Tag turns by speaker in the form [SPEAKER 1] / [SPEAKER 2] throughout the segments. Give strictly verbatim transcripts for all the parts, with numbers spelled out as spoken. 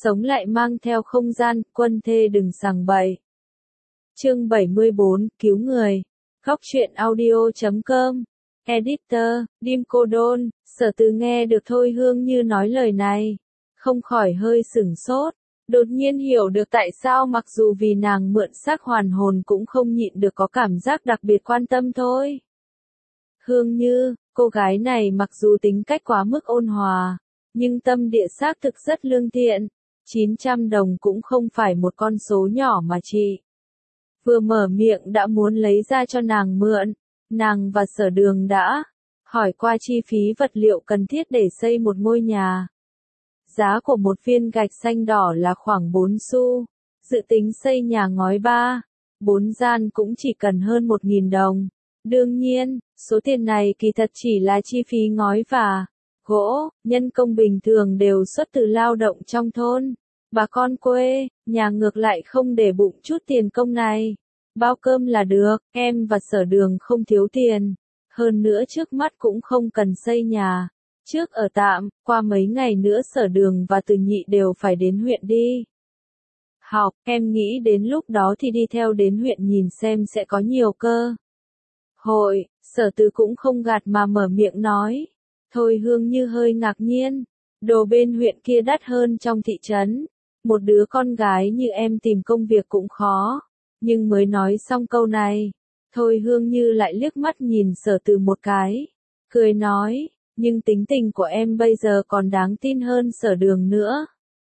[SPEAKER 1] sống lại mang theo không gian, quân thê đừng sằng bậy. Chương bảy mươi bốn, cứu người. Góc truyện audio chấm com. Editor, Dim Cô Đôn. Sở Từ nghe được Thôi Hương Như nói lời này, không khỏi hơi sửng sốt. Đột nhiên hiểu được tại sao mặc dù vì nàng mượn xác hoàn hồn cũng không nhịn được có cảm giác đặc biệt quan tâm thôi. Hương Như, cô gái này mặc dù tính cách quá mức ôn hòa, nhưng tâm địa xác thực rất lương thiện. chín trăm đồng cũng không phải một con số nhỏ mà chị. Vừa mở miệng đã muốn lấy ra cho nàng mượn, nàng và Sở Đường đã hỏi qua chi phí vật liệu cần thiết để xây một ngôi nhà. Giá của một viên gạch xanh đỏ là khoảng bốn xu, dự tính xây nhà ngói ba, bốn gian cũng chỉ cần hơn một nghìn đồng. Đương nhiên, số tiền này kỳ thật chỉ là chi phí ngói và gỗ, nhân công bình thường đều xuất từ lao động trong thôn. Bà con quê, nhà ngược lại không để bụng chút tiền công này. Bao cơm là được, em và Sở Đường không thiếu tiền. Hơn nữa trước mắt cũng không cần xây nhà. Trước ở tạm, qua mấy ngày nữa Sở Đường và Từ Nhị đều phải đến huyện đi học, em nghĩ đến lúc đó thì đi theo đến huyện nhìn xem sẽ có nhiều cơ hội. Sở Từ cũng không gạt mà mở miệng nói. Thôi Hương Như hơi ngạc nhiên, đồ bên huyện kia đắt hơn trong thị trấn. Một đứa con gái như em tìm công việc cũng khó. Nhưng mới nói xong câu này, Thôi Hương Như lại liếc mắt nhìn Sở Từ một cái, cười nói, nhưng tính tình của em bây giờ còn đáng tin hơn Sở Đường nữa.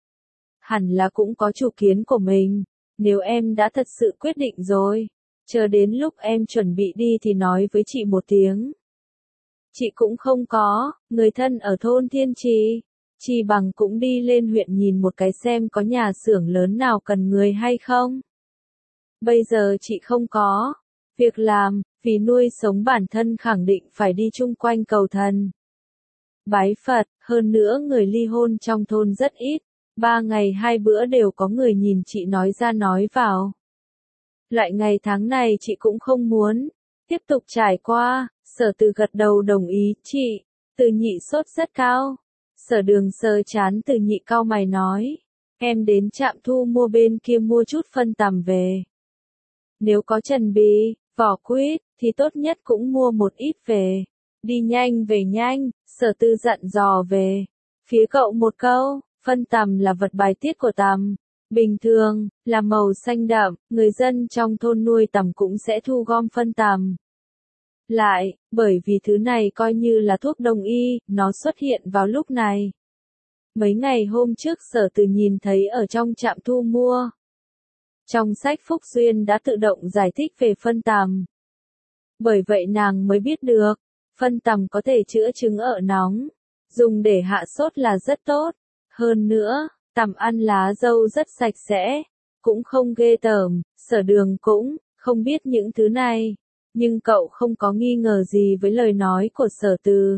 [SPEAKER 1] Hẳn là cũng có chủ kiến của mình, nếu em đã thật sự quyết định rồi, chờ đến lúc em chuẩn bị đi thì nói với chị một tiếng. Chị cũng không có, người thân ở thôn Thiên Trì, chi bằng cũng đi lên huyện nhìn một cái xem có nhà xưởng lớn nào cần người hay không. Bây giờ chị không có việc làm, vì nuôi sống bản thân khẳng định phải đi chung quanh cầu thần bái Phật, hơn nữa người ly hôn trong thôn rất ít, ba ngày hai bữa đều có người nhìn chị nói ra nói vào. Loại ngày tháng này chị cũng không muốn tiếp tục trải qua. Sở Từ gật đầu đồng ý, chị. Từ Nhị sốt rất cao. Sở Đường sờ chán Từ Nhị cau mày nói, em đến trạm thu mua bên kia mua chút phân tằm về. Nếu có trần bì, vỏ quýt, thì tốt nhất cũng mua một ít về. Đi nhanh về nhanh, Sở Từ dặn dò về phía cậu một câu, phân tằm là vật bài tiết của tằm. Bình thường, là màu xanh đậm, người dân trong thôn nuôi tằm cũng sẽ thu gom phân tằm lại, bởi vì thứ này coi như là thuốc đông y, nó xuất hiện vào lúc này. Mấy ngày hôm trước Sở Từ nhìn thấy ở trong trạm thu mua. Trong sách Phúc Duyên đã tự động giải thích về phân tằm. Bởi vậy nàng mới biết được, phân tằm có thể chữa chứng ở nóng, dùng để hạ sốt là rất tốt. Hơn nữa, tằm ăn lá dâu rất sạch sẽ, cũng không ghê tởm. Sở Đường cũng không biết những thứ này, nhưng cậu không có nghi ngờ gì với lời nói của Sở Từ.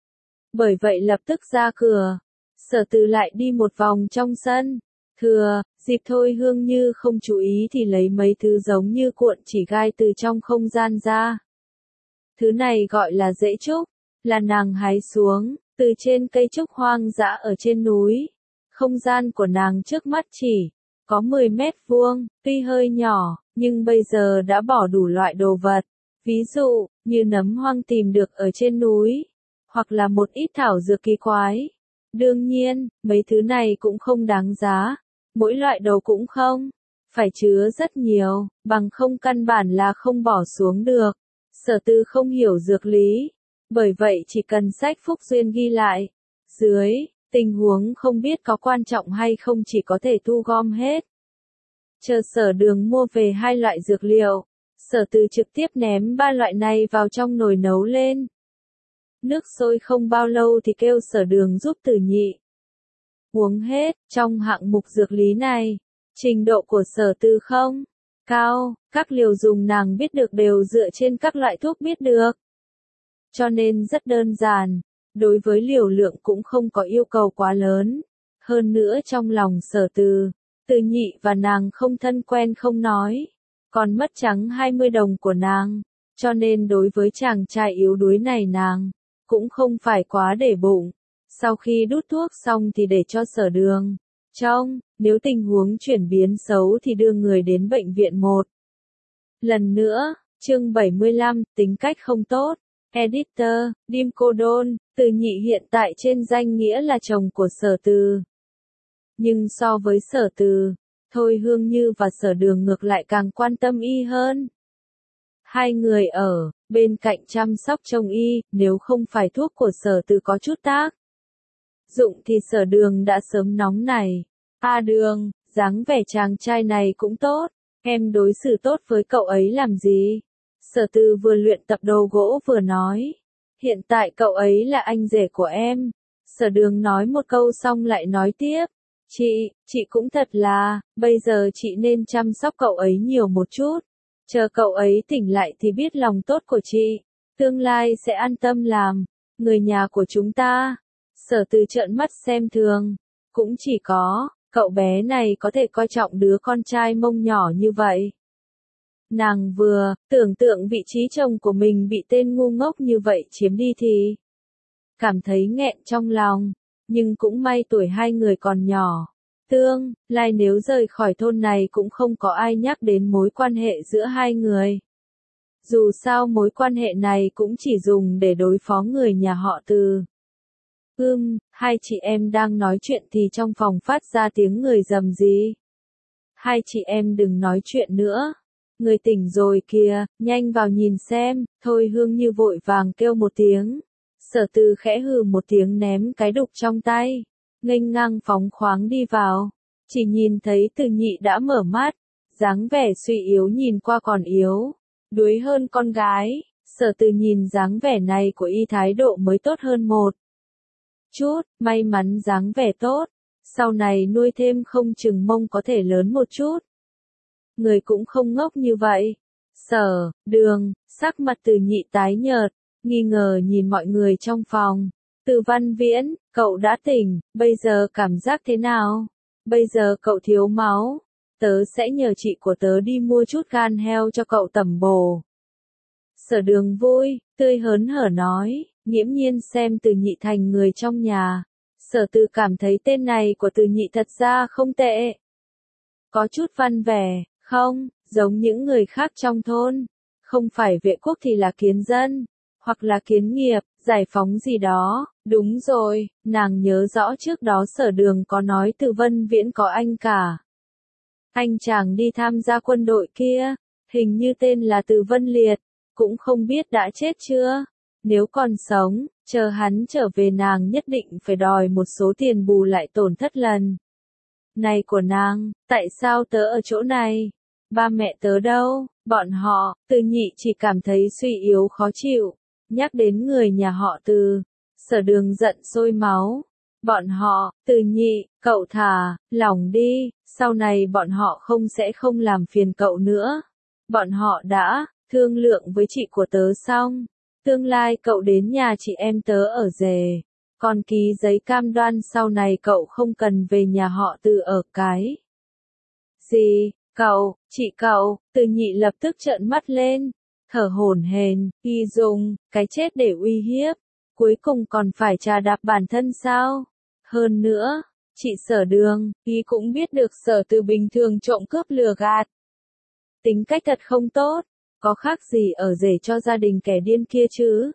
[SPEAKER 1] Bởi vậy lập tức ra cửa, Sở Từ lại đi một vòng trong sân. Thừa dịp Thôi Hương Như không chú ý thì lấy mấy thứ giống như cuộn chỉ gai từ trong không gian ra. Thứ này gọi là rễ trúc, là nàng hái xuống từ trên cây trúc hoang dã ở trên núi. Không gian của nàng trước mắt chỉ có mười mét vuông, tuy hơi nhỏ, nhưng bây giờ đã bỏ đủ loại đồ vật. Ví dụ, như nấm hoang tìm được ở trên núi, hoặc là một ít thảo dược kỳ quái. Đương nhiên, mấy thứ này cũng không đáng giá, mỗi loại đồ cũng không phải chứa rất nhiều, bằng không căn bản là không bỏ xuống được. Sở Từ không hiểu dược lý, bởi vậy chỉ cần sách Phúc Duyên ghi lại, dưới tình huống không biết có quan trọng hay không chỉ có thể thu gom hết. Chờ Sở Đường mua về hai loại dược liệu, Sở Từ trực tiếp ném ba loại này vào trong nồi nấu lên. Nước sôi không bao lâu thì kêu Sở Đường giúp Từ Nhị uống hết. Trong hạng mục dược lý này, trình độ của Sở Từ không cao, các liều dùng nàng biết được đều dựa trên các loại thuốc biết được. Cho nên rất đơn giản, đối với liều lượng cũng không có yêu cầu quá lớn. Hơn nữa trong lòng Sở Từ, Từ Nhị và nàng không thân quen không nói, còn mất trắng hai mươi đồng của nàng, cho nên đối với chàng trai yếu đuối này nàng cũng không phải quá để bụng. Sau khi đút thuốc xong thì để cho Sở Đường Trong, nếu tình huống chuyển biến xấu thì đưa người đến bệnh viện một lần nữa. Chương bảy mươi lăm, tính cách không tốt. Editor, Dim Cô Đôn, Từ Nhị hiện tại trên danh nghĩa là chồng của Sở Từ. Nhưng so với Sở Từ, Thôi Hương Như và Sở Đường ngược lại càng quan tâm y hơn. Hai người ở bên cạnh chăm sóc trông y, nếu không phải thuốc của Sở Từ có chút tác dụng thì Sở Đường đã sớm nóng này. A Đường, dáng vẻ chàng trai này cũng tốt, em đối xử tốt với cậu ấy làm gì? Sở Từ vừa luyện tập đồ gỗ vừa nói. Hiện tại cậu ấy là anh rể của em. Sở Đường nói một câu xong lại nói tiếp. Chị, chị cũng thật là, bây giờ chị nên chăm sóc cậu ấy nhiều một chút. Chờ cậu ấy tỉnh lại thì biết lòng tốt của chị. Tương lai sẽ an tâm làm người nhà của chúng ta. Sở Từ trợn mắt xem thường. Cũng chỉ có cậu bé này có thể coi trọng đứa con trai mông nhỏ như vậy. Nàng vừa tưởng tượng vị trí chồng của mình bị tên ngu ngốc như vậy chiếm đi thì cảm thấy nghẹn trong lòng, nhưng cũng may tuổi hai người còn nhỏ. Tương lai nếu rời khỏi thôn này cũng không có ai nhắc đến mối quan hệ giữa hai người. Dù sao mối quan hệ này cũng chỉ dùng để đối phó người nhà họ Từ. Ưm, hai chị em đang nói chuyện thì trong phòng phát ra tiếng người rầm rì. Hai chị em đừng nói chuyện nữa. Người tỉnh rồi kìa, nhanh vào nhìn xem. Thôi Hương Như vội vàng kêu một tiếng. Sở Từ khẽ hừ một tiếng ném cái đục trong tay. Nghênh ngang phóng khoáng đi vào. Chỉ nhìn thấy Từ Nhị đã mở mắt. Dáng vẻ suy yếu nhìn qua còn yếu. Đuối hơn con gái. Sở Từ nhìn dáng vẻ này của y thái độ mới tốt hơn một chút, may mắn dáng vẻ tốt. Sau này nuôi thêm không chừng mông có thể lớn một chút. Người cũng không ngốc như vậy. Sở Đường, sắc mặt Từ Nhị tái nhợt, nghi ngờ nhìn mọi người trong phòng. Từ Văn Viễn, cậu đã tỉnh, bây giờ cảm giác thế nào? Bây giờ cậu thiếu máu. Tớ sẽ nhờ chị của tớ đi mua chút gan heo cho cậu tẩm bổ. Sở Đường vui, tươi hớn hở nói, nghiễm nhiên xem Từ Nhị thành người trong nhà. Sở Từ cảm thấy tên này của Từ Nhị thật ra không tệ. Có chút văn vẻ, không, giống những người khác trong thôn. Không phải vệ quốc thì là kiến dân, hoặc là kiến nghiệp, giải phóng gì đó. Đúng rồi, nàng nhớ rõ trước đó Sở Đường có nói Từ Văn Viễn có anh cả. Anh chàng đi tham gia quân đội kia, hình như tên là Từ Vân Liệt, cũng không biết đã chết chưa. Nếu còn sống, chờ hắn trở về nàng nhất định phải đòi một số tiền bù lại tổn thất lần này của nàng. Tại sao tớ ở chỗ này? Ba mẹ tớ đâu? Bọn họ, Từ Nhị chỉ cảm thấy suy yếu khó chịu. Nhắc đến người nhà họ Từ, Sở Đường giận sôi máu. Bọn họ, Từ Nhị, cậu thả lỏng đi, sau này bọn họ không sẽ không làm phiền cậu nữa. Bọn họ đã thương lượng với chị của tớ xong. Tương lai cậu đến nhà chị em tớ ở rể. Còn ký giấy cam đoan sau này cậu không cần về nhà họ Từ ở cái. Gì? Cậu, chị cậu, Từ Nhị lập tức trợn mắt lên. Thở hổn hển, y dùng cái chết để uy hiếp. Cuối cùng còn phải trà đạp bản thân sao? Hơn nữa, chị Sở Đường, y cũng biết được Sở Từ bình thường trộm cướp lừa gạt. Tính cách thật không tốt. Có khác gì ở rể cho gia đình kẻ điên kia chứ?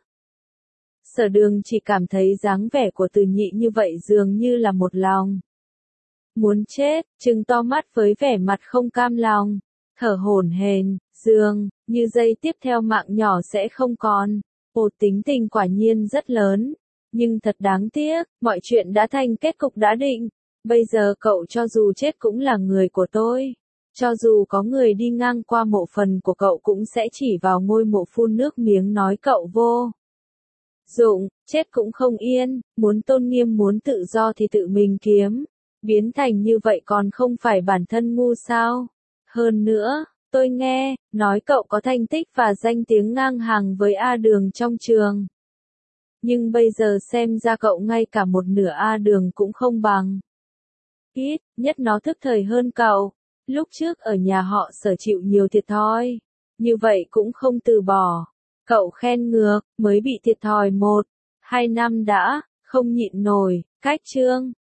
[SPEAKER 1] Sở Đường chỉ cảm thấy dáng vẻ của Từ Nhị như vậy dường như là một lòng muốn chết, trừng to mắt với vẻ mặt không cam lòng, thở hổn hển, dường như giây tiếp theo mạng nhỏ sẽ không còn. Ồ, tính tình quả nhiên rất lớn, nhưng thật đáng tiếc, mọi chuyện đã thành kết cục đã định. Bây giờ cậu cho dù chết cũng là người của tôi. Cho dù có người đi ngang qua mộ phần của cậu cũng sẽ chỉ vào ngôi mộ phun nước miếng nói cậu vô dụng, chết cũng không yên, muốn tôn nghiêm muốn tự do thì tự mình kiếm. Biến thành như vậy còn không phải bản thân ngu sao? Hơn nữa, tôi nghe, nói cậu có thành tích và danh tiếng ngang hàng với A Đường trong trường. Nhưng bây giờ xem ra cậu ngay cả một nửa A Đường cũng không bằng. Ít, nhất nó thức thời hơn cậu. Lúc trước ở nhà họ Sở chịu nhiều thiệt thòi, như vậy cũng không từ bỏ. Cậu khen ngược, mới bị thiệt thòi một, hai năm đã, không nhịn nổi, cách chương.